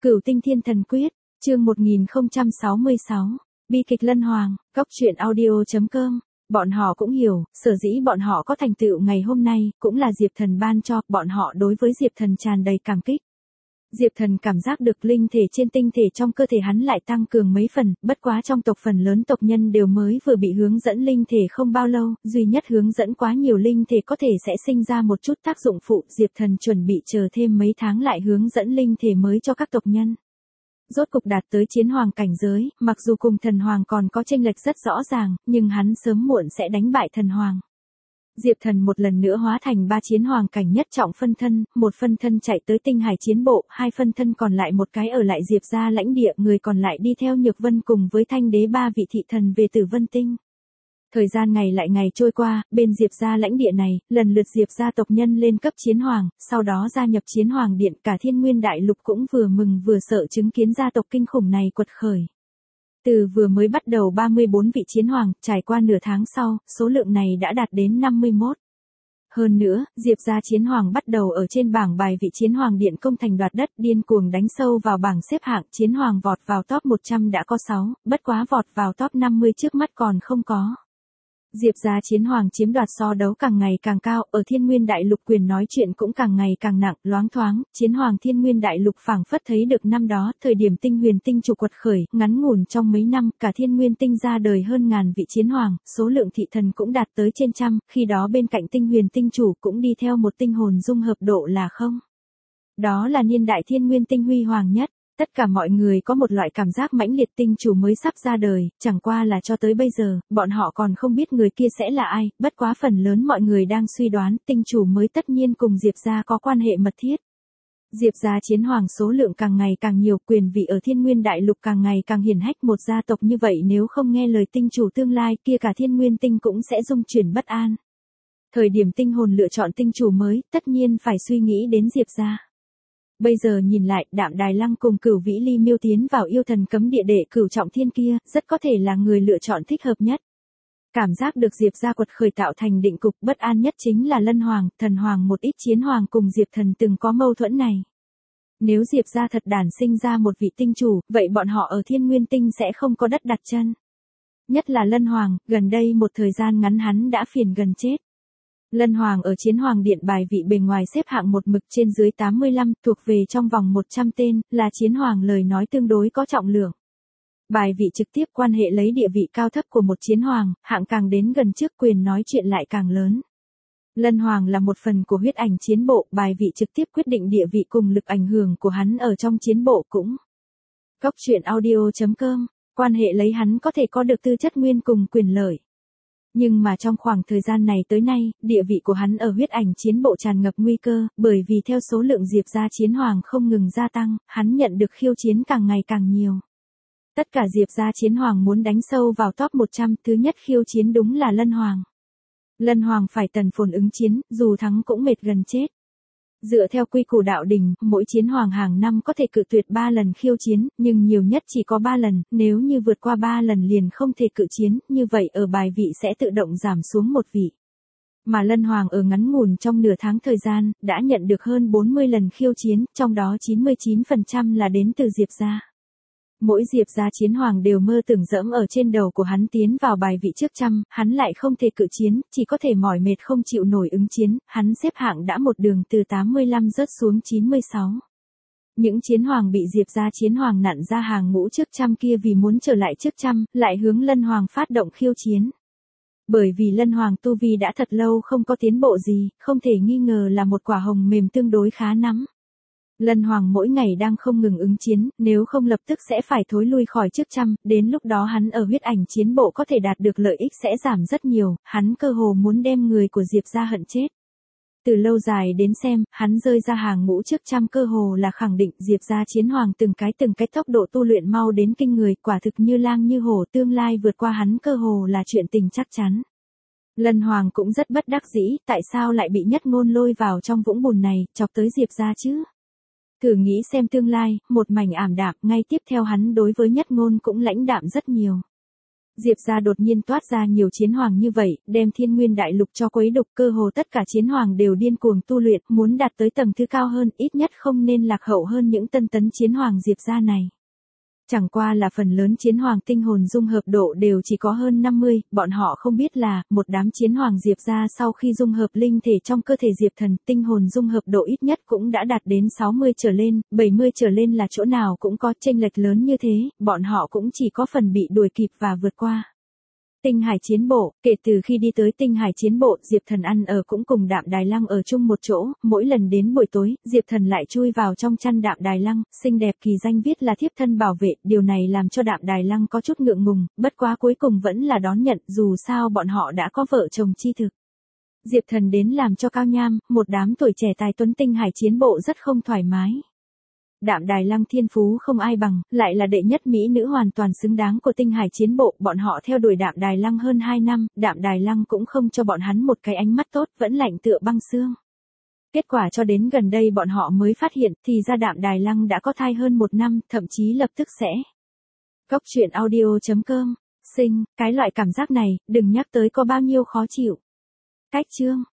Cửu Tinh Thiên Thần Quyết, chương 1066, bi kịch Lân Hoàng, góc truyện audio.com. Bọn họ cũng hiểu, sở dĩ bọn họ có thành tựu ngày hôm nay, cũng là Diệp Thần ban cho, bọn họ đối với Diệp Thần tràn đầy cảm kích. Diệp Thần cảm giác được linh thể trên tinh thể trong cơ thể hắn lại tăng cường mấy phần, bất quá trong tộc phần lớn tộc nhân đều mới vừa bị hướng dẫn linh thể không bao lâu, duy nhất hướng dẫn quá nhiều linh thể có thể sẽ sinh ra một chút tác dụng phụ, Diệp Thần chuẩn bị chờ thêm mấy tháng lại hướng dẫn linh thể mới cho các tộc nhân. Rốt cục đạt tới chiến hoàng cảnh giới, mặc dù cùng thần hoàng còn có chênh lệch rất rõ ràng, nhưng hắn sớm muộn sẽ đánh bại thần hoàng. Diệp Thần một lần nữa hóa thành 3 chiến hoàng cảnh nhất trọng phân thân, một phân thân chạy tới tinh hải chiến bộ, 2 phân thân còn lại một cái ở lại Diệp gia lãnh địa, người còn lại đi theo Nhược Vân cùng với Thanh Đế 3 vị thị thần về Tử Vân Tinh. Thời gian ngày lại ngày trôi qua, bên Diệp gia lãnh địa này, lần lượt Diệp gia tộc nhân lên cấp chiến hoàng, sau đó gia nhập chiến hoàng điện, cả Thiên Nguyên Đại Lục cũng vừa mừng vừa sợ chứng kiến gia tộc kinh khủng này quật khởi. Từ vừa mới bắt đầu 34 vị chiến hoàng, trải qua nửa tháng sau, số lượng này đã đạt đến 51. Hơn nữa, Diệp gia chiến hoàng bắt đầu ở trên bảng bài vị chiến hoàng điện công thành đoạt đất, điên cuồng đánh sâu vào bảng xếp hạng, chiến hoàng vọt vào top 100 đã có 6, bất quá vọt vào top 50 trước mắt còn không có. Diệp gia chiến hoàng chiếm đoạt so đấu càng ngày càng cao, ở Thiên Nguyên Đại Lục quyền nói chuyện cũng càng ngày càng nặng, loáng thoáng, chiến hoàng Thiên Nguyên Đại Lục phảng phất thấy được năm đó, thời điểm Tinh Huyền Tinh chủ quật khởi, ngắn ngủn trong mấy năm, cả Thiên Nguyên Tinh ra đời hơn ngàn vị chiến hoàng, số lượng thị thần cũng đạt tới trên trăm, khi đó bên cạnh Tinh Huyền Tinh chủ cũng đi theo một tinh hồn dung hợp độ là không. Đó là niên đại Thiên Nguyên Tinh huy hoàng nhất. Tất cả mọi người có một loại cảm giác mãnh liệt, tinh chủ mới sắp ra đời, chẳng qua là cho tới bây giờ, bọn họ còn không biết người kia sẽ là ai, bất quá phần lớn mọi người đang suy đoán, tinh chủ mới tất nhiên cùng Diệp gia có quan hệ mật thiết. Diệp gia chiến hoàng số lượng càng ngày càng nhiều, quyền vị ở Thiên Nguyên Đại Lục càng ngày càng hiển hách, một gia tộc như vậy nếu không nghe lời tinh chủ tương lai kia cả Thiên Nguyên Tinh cũng sẽ rung chuyển bất an. Thời điểm tinh hồn lựa chọn tinh chủ mới, tất nhiên phải suy nghĩ đến Diệp gia. Bây giờ nhìn lại, Đạm Đài Lăng cùng Cửu Vĩ Ly miêu tiến vào yêu thần cấm địa để cửu trọng thiên kia, rất có thể là người lựa chọn thích hợp nhất. Cảm giác được Diệp gia quật khởi tạo thành định cục, bất an nhất chính là Lân Hoàng, thần hoàng, một ít chiến hoàng cùng Diệp Thần từng có mâu thuẫn này. Nếu Diệp gia thật đản sinh ra một vị tinh chủ, vậy bọn họ ở Thiên Nguyên Tinh sẽ không có đất đặt chân. Nhất là Lân Hoàng, gần đây một thời gian ngắn hắn đã phiền gần chết. Lân Hoàng ở chiến hoàng điện bài vị bề ngoài xếp hạng một mực trên dưới 85, thuộc về trong vòng 100 tên, là chiến hoàng lời nói tương đối có trọng lượng. Bài vị trực tiếp quan hệ lấy địa vị cao thấp của một chiến hoàng, hạng càng đến gần trước quyền nói chuyện lại càng lớn. Lân Hoàng là một phần của huyết ảnh chiến bộ, bài vị trực tiếp quyết định địa vị cùng lực ảnh hưởng của hắn ở trong chiến bộ cũng. Góc truyện audio.com, quan hệ lấy hắn có thể có được tư chất nguyên cùng quyền lợi. Nhưng mà trong khoảng thời gian này tới nay, địa vị của hắn ở huyết ảnh chiến bộ tràn ngập nguy cơ, bởi vì theo số lượng Diệp gia chiến hoàng không ngừng gia tăng, hắn nhận được khiêu chiến càng ngày càng nhiều. Tất cả Diệp gia chiến hoàng muốn đánh sâu vào top 100, thứ nhất khiêu chiến đúng là Lân Hoàng. Lân Hoàng phải tần phồn ứng chiến, dù thắng cũng mệt gần chết. Dựa theo quy củ đạo đình, mỗi chiến hoàng hàng năm có thể cự tuyệt 3 lần khiêu chiến, nhưng nhiều nhất chỉ có 3 lần, nếu như vượt qua 3 lần liền không thể cự chiến, như vậy ở bài vị sẽ tự động giảm xuống một vị. Mà Lân Hoàng ở ngắn ngủn trong nửa tháng thời gian, đã nhận được hơn 40 lần khiêu chiến, trong đó 99% là đến từ Diệp gia. Mỗi Diệp gia chiến hoàng đều mơ tưởng dẫm ở trên đầu của hắn tiến vào bài vị trước trăm, hắn lại không thể cự chiến, chỉ có thể mỏi mệt không chịu nổi ứng chiến, hắn xếp hạng đã một đường từ 85 rớt xuống 96. Những chiến hoàng bị Diệp gia chiến hoàng nặn ra hàng ngũ trước trăm kia vì muốn trở lại trước trăm, lại hướng Lân Hoàng phát động khiêu chiến. Bởi vì Lân Hoàng tu vi đã thật lâu không có tiến bộ gì, không thể nghi ngờ là một quả hồng mềm tương đối khá nắm. Lân Hoàng mỗi ngày đang không ngừng ứng chiến, nếu không lập tức sẽ phải thối lui khỏi trước trăm, đến lúc đó hắn ở huyết ảnh chiến bộ có thể đạt được lợi ích sẽ giảm rất nhiều, hắn cơ hồ muốn đem người của Diệp gia hận chết. Từ lâu dài đến xem, hắn rơi ra hàng ngũ trước trăm cơ hồ là khẳng định Diệp gia chiến hoàng từng cái tốc độ tu luyện mau đến kinh người, quả thực như lang như hổ, tương lai vượt qua hắn cơ hồ là chuyện tình chắc chắn. Lân Hoàng cũng rất bất đắc dĩ, tại sao lại bị Nhất Ngôn lôi vào trong vũng bùn này, chọc tới Diệp gia chứ? Thử nghĩ xem tương lai, một mảnh ảm đạm, ngay tiếp theo hắn đối với Nhất Ngôn cũng lãnh đạm rất nhiều. Diệp gia đột nhiên toát ra nhiều chiến hoàng như vậy, đem Thiên Nguyên đại lục cho quấy đục, cơ hồ tất cả chiến hoàng đều điên cuồng tu luyện, muốn đạt tới tầng thứ cao hơn, ít nhất không nên lạc hậu hơn những tân tấn chiến hoàng Diệp gia này. Chẳng qua là phần lớn chiến hoàng tinh hồn dung hợp độ đều chỉ có hơn 50, bọn họ không biết là, một đám chiến hoàng Diệp gia sau khi dung hợp linh thể trong cơ thể Diệp Thần, tinh hồn dung hợp độ ít nhất cũng đã đạt đến 60 trở lên, 70 trở lên là chỗ nào cũng có chênh lệch lớn như thế, bọn họ cũng chỉ có phần bị đuổi kịp và vượt qua. Tinh Hải Chiến Bộ, kể từ khi đi tới Tinh Hải Chiến Bộ, Diệp Thần ăn ở cũng cùng Đạm Đài Lăng ở chung một chỗ, mỗi lần đến buổi tối, Diệp Thần lại chui vào trong chăn Đạm Đài Lăng, xinh đẹp kỳ danh viết là thiếp thân bảo vệ, điều này làm cho Đạm Đài Lăng có chút ngượng ngùng, bất quá cuối cùng vẫn là đón nhận, dù sao bọn họ đã có vợ chồng chi thực. Diệp Thần đến làm cho Cao Nham, một đám tuổi trẻ tài tuấn Tinh Hải Chiến Bộ rất không thoải mái. Đạm Đài Lăng thiên phú không ai bằng, lại là đệ nhất mỹ nữ hoàn toàn xứng đáng của Tinh Hải Chiến Bộ, bọn họ theo đuổi Đạm Đài Lăng hơn 2 năm, Đạm Đài Lăng cũng không cho bọn hắn một cái ánh mắt tốt, vẫn lạnh tựa băng xương. Kết quả cho đến gần đây bọn họ mới phát hiện, thì ra Đạm Đài Lăng đã có thai hơn 1 năm, thậm chí lập tức sẽ. Cốc truyện audio.com, sinh, cái loại cảm giác này, đừng nhắc tới có bao nhiêu khó chịu. Cách chương.